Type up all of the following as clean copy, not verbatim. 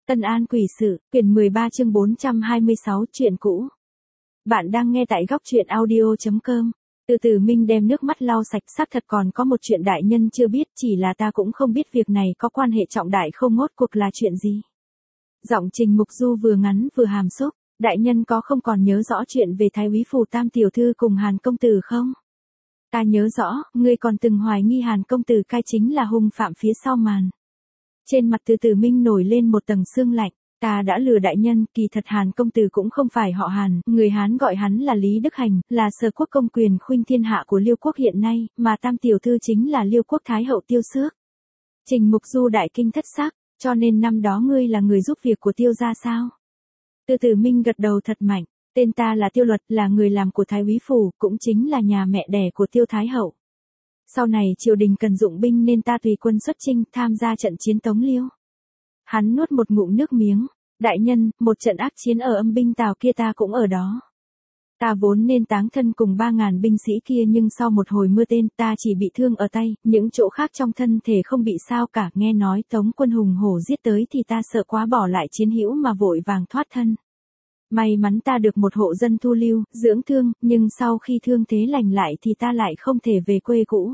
Tân An Quỷ Sự, quyển 13 chương 426 chuyện cũ. Bạn đang nghe tại góc truyện audio.com. Từ từ Minh đem nước mắt lau sạch, xác thật còn có một chuyện đại nhân chưa biết, chỉ là ta cũng không biết việc này có quan hệ trọng đại không, ngốt cuộc là chuyện gì. Giọng Trình Mục Du vừa ngắn vừa hàm xúc, đại nhân có không còn nhớ rõ chuyện về Thái úy Phù Tam tiểu thư cùng Hàn công tử không? Ta nhớ rõ, ngươi còn từng hoài nghi Hàn công tử cai chính là hung phạm phía sau màn. Trên mặt Từ từ Minh nổi lên một tầng sương lạnh, ta đã lừa đại nhân, kỳ thật Hàn công tử cũng không phải họ Hàn, người Hán gọi hắn là Lý Đức Hành, là sở quốc công quyền khuynh thiên hạ của Liêu quốc hiện nay, mà Tam tiểu thư chính là Liêu quốc thái hậu Tiêu Xước. Trình Mục Du đại kinh thất sắc, cho nên năm đó ngươi là người giúp việc của Tiêu gia sao? Từ từ Minh gật đầu thật mạnh, tên ta là Tiêu Luật, là người làm của Thái úy Phủ, cũng chính là nhà mẹ đẻ của Tiêu thái hậu. Sau này triều đình cần dụng binh nên ta tùy quân xuất chinh tham gia trận chiến Tống Liêu. Hắn nuốt một ngụm nước miếng, đại nhân, một trận ác chiến ở âm binh Tào kia ta cũng ở đó. Ta vốn nên táng thân cùng 3.000 binh sĩ kia, nhưng sau một hồi mưa tên ta chỉ bị thương ở tay, những chỗ khác trong thân thể không bị sao cả. Nghe nói Tống quân hùng hổ giết tới thì ta sợ quá bỏ lại chiến hữu mà vội vàng thoát thân. May mắn ta được một hộ dân thu lưu, dưỡng thương, nhưng sau khi thương thế lành lại thì ta lại không thể về quê cũ.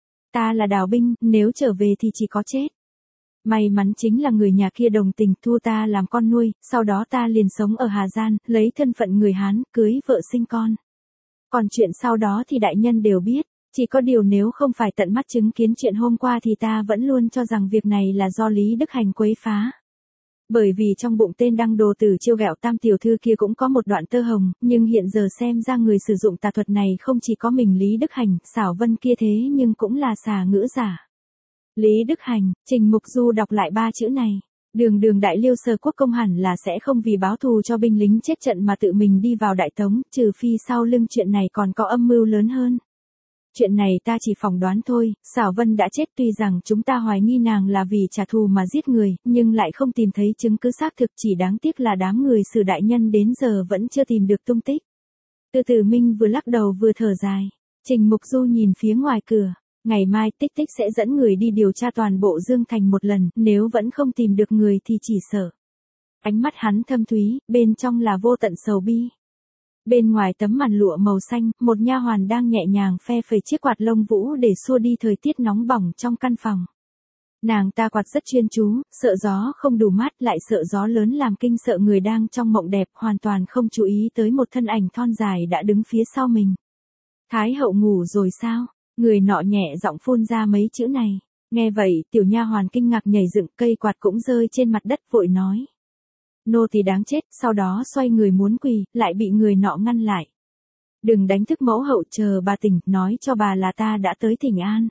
Ta là đào binh, nếu trở về thì chỉ có chết. May mắn chính là người nhà kia đồng tình thu ta làm con nuôi, sau đó ta liền sống ở Hà Giang, lấy thân phận người Hán, cưới vợ sinh con. Còn chuyện sau đó thì đại nhân đều biết, chỉ có điều nếu không phải tận mắt chứng kiến chuyện hôm qua thì ta vẫn luôn cho rằng việc này là do Lý Đức Hành quấy phá. Bởi vì trong bụng tên đăng đồ tử chiêu ghẹo Tam tiểu thư kia cũng có một đoạn tơ hồng, nhưng hiện giờ xem ra người sử dụng tà thuật này không chỉ có mình Lý Đức Hành, xảo vân kia thế nhưng cũng là xà ngữ giả. Lý Đức Hành, Trình Mục Du đọc lại ba chữ này. Đường đại Liêu sở quốc công hẳn là sẽ không vì báo thù cho binh lính chết trận mà tự mình đi vào Đại Tống, trừ phi sau lưng chuyện này còn có âm mưu lớn hơn. Chuyện này ta chỉ phỏng đoán thôi, xảo vân đã chết, tuy rằng chúng ta hoài nghi nàng là vì trả thù mà giết người, nhưng lại không tìm thấy chứng cứ xác thực, chỉ đáng tiếc là đám người Sử đại nhân đến giờ vẫn chưa tìm được tung tích. Từ từ Minh vừa lắc đầu vừa thở dài. Trình Mục Du nhìn phía ngoài cửa. Ngày mai Tích Tích sẽ dẫn người đi điều tra toàn bộ Dương Thành một lần, nếu vẫn không tìm được người thì chỉ sợ. Ánh mắt hắn thâm thúy, bên trong là vô tận sầu bi. Bên ngoài tấm màn lụa màu xanh, một nha hoàn đang nhẹ nhàng phe phẩy chiếc quạt lông vũ để xua đi thời tiết nóng bỏng trong căn phòng. Nàng ta quạt rất chuyên chú, sợ gió không đủ mát, lại sợ gió lớn làm kinh sợ người đang trong mộng đẹp, hoàn toàn không chú ý tới một thân ảnh thon dài đã đứng phía sau mình. Thái hậu ngủ rồi sao? Người nọ nhẹ giọng phun ra mấy chữ này. Nghe vậy, tiểu nha hoàn kinh ngạc nhảy dựng, cây quạt cũng rơi trên mặt đất, vội nói. Nô thì đáng chết, sau đó xoay người muốn quỳ, lại bị người nọ ngăn lại. Đừng đánh thức mẫu hậu, chờ bà tỉnh, nói cho bà là ta đã tới Thỉnh An.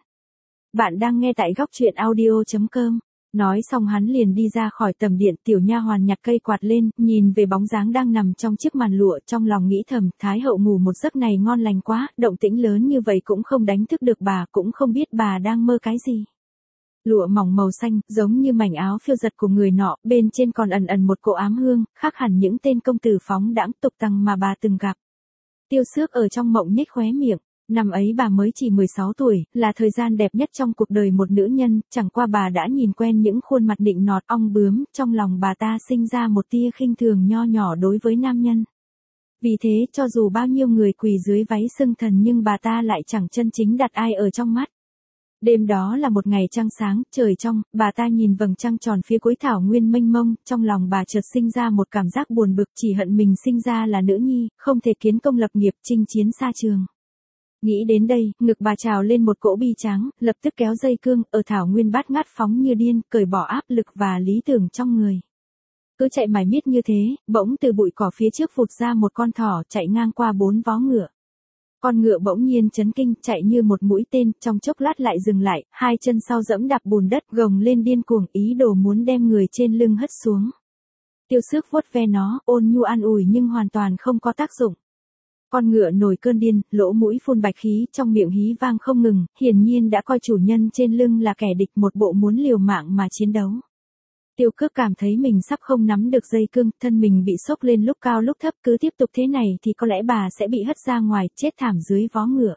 Bạn đang nghe tại góc truyện audio.com. Nói xong hắn liền đi ra khỏi tầm điện, tiểu nha hoàn nhặt cây quạt lên, nhìn về bóng dáng đang nằm trong chiếc màn lụa, trong lòng nghĩ thầm, Thái hậu ngủ một giấc này ngon lành quá, động tĩnh lớn như vậy cũng không đánh thức được bà, cũng không biết bà đang mơ cái gì. Lụa mỏng màu xanh, giống như mảnh áo phiêu giật của người nọ, bên trên còn ẩn ẩn một cỗ ám hương, khác hẳn những tên công tử phóng đãng tục tằng mà bà từng gặp. Tiêu Xước ở trong mộng nhếch khóe miệng. Năm ấy bà mới chỉ 16 tuổi, là thời gian đẹp nhất trong cuộc đời một nữ nhân, chẳng qua bà đã nhìn quen những khuôn mặt nịnh nọt ong bướm, trong lòng bà ta sinh ra một tia khinh thường nho nhỏ đối với nam nhân. Vì thế, cho dù bao nhiêu người quỳ dưới váy xưng thần nhưng bà ta lại chẳng chân chính đặt ai ở trong mắt. Đêm đó là một ngày trăng sáng, trời trong, bà ta nhìn vầng trăng tròn phía cuối thảo nguyên mênh mông, trong lòng bà chợt sinh ra một cảm giác buồn bực, chỉ hận mình sinh ra là nữ nhi, không thể kiến công lập nghiệp, chinh chiến xa trường. Nghĩ đến đây, ngực bà trào lên một cỗ bi tráng, lập tức kéo dây cương, ở thảo nguyên bát ngát phóng như điên, cởi bỏ áp lực và lý tưởng trong người. Cứ chạy mải miết như thế, bỗng từ bụi cỏ phía trước vụt ra một con thỏ chạy ngang qua 4 vó ngựa. Con ngựa bỗng nhiên chấn kinh, chạy như một mũi tên, trong chốc lát lại dừng lại, hai chân sau dẫm đạp bùn đất, gồng lên điên cuồng, ý đồ muốn đem người trên lưng hất xuống. Tiêu Xước vuốt ve nó, ôn nhu an ủi nhưng hoàn toàn không có tác dụng. Con ngựa nổi cơn điên, lỗ mũi phun bạch khí, trong miệng hí vang không ngừng, hiển nhiên đã coi chủ nhân trên lưng là kẻ địch, một bộ muốn liều mạng mà chiến đấu. Tiêu Cước cảm thấy mình sắp không nắm được dây cương, thân mình bị xốc lên lúc cao lúc thấp, cứ tiếp tục thế này thì có lẽ bà sẽ bị hất ra ngoài, chết thảm dưới vó ngựa.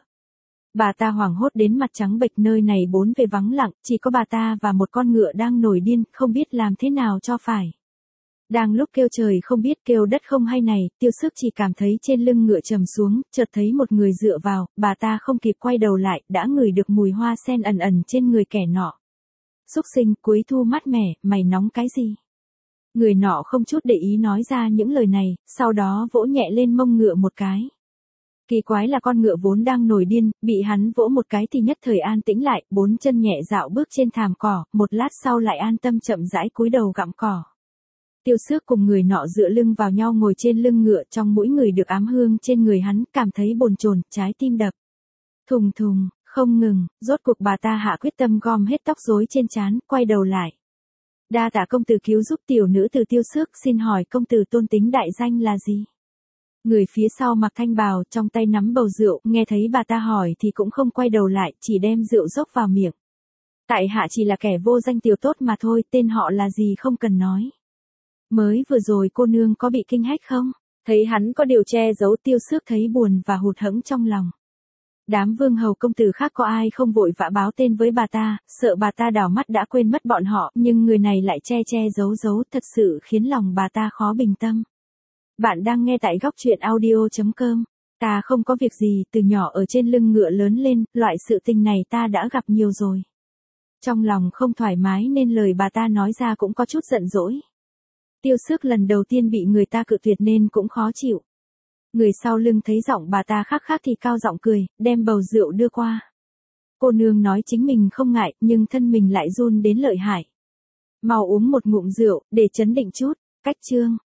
Bà ta hoảng hốt đến mặt trắng bệch, nơi này bốn bề vắng lặng, chỉ có bà ta và một con ngựa đang nổi điên, không biết làm thế nào cho phải. Đang lúc kêu trời không biết kêu đất không hay này, Tiêu Xước chỉ cảm thấy trên lưng ngựa trầm xuống, chợt thấy một người dựa vào, bà ta không kịp quay đầu lại, đã ngửi được mùi hoa sen ẩn ẩn trên người kẻ nọ. Súc sinh, cuối thu mát mẻ, mày nóng cái gì? Người nọ không chút để ý nói ra những lời này, sau đó vỗ nhẹ lên mông ngựa một cái. Kỳ quái là con ngựa vốn đang nổi điên, bị hắn vỗ một cái thì nhất thời an tĩnh lại, bốn chân nhẹ dạo bước trên thảm cỏ, một lát sau lại an tâm chậm rãi cúi đầu gặm cỏ. Tiêu Xước cùng người nọ dựa lưng vào nhau ngồi trên lưng ngựa, trong mũi người được ám hương trên người hắn, cảm thấy bồn chồn, trái tim đập thùng thùng, không ngừng, rốt cuộc bà ta hạ quyết tâm gom hết tóc rối trên trán, quay đầu lại. Đa tạ công tử cứu giúp tiểu nữ từ Tiêu Xước, xin hỏi công tử tôn tính đại danh là gì? Người phía sau mặc thanh bào, trong tay nắm bầu rượu, nghe thấy bà ta hỏi thì cũng không quay đầu lại, chỉ đem rượu dốc vào miệng. Tại hạ chỉ là kẻ vô danh tiểu tốt mà thôi, tên họ là gì không cần nói. Mới vừa rồi cô nương có bị kinh hách không? Thấy hắn có điều che giấu, Tiêu Xước thấy buồn và hụt hẫng trong lòng. Đám vương hầu công tử khác có ai không vội vã báo tên với bà ta, sợ bà ta đảo mắt đã quên mất bọn họ, nhưng người này lại che che giấu giấu, thật sự khiến lòng bà ta khó bình tâm. Bạn đang nghe tại góc truyện audio.com. Ta không có việc gì, từ nhỏ ở trên lưng ngựa lớn lên, loại sự tình này ta đã gặp nhiều rồi. Trong lòng không thoải mái nên lời bà ta nói ra cũng có chút giận dỗi. Tiêu Xước lần đầu tiên bị người ta cự tuyệt nên cũng khó chịu. Người sau lưng thấy giọng bà ta khác khác thì cao giọng cười, đem bầu rượu đưa qua. Cô nương nói chính mình không ngại, nhưng thân mình lại run đến lợi hại. Mau uống một ngụm rượu, để chấn định chút. Cách chương.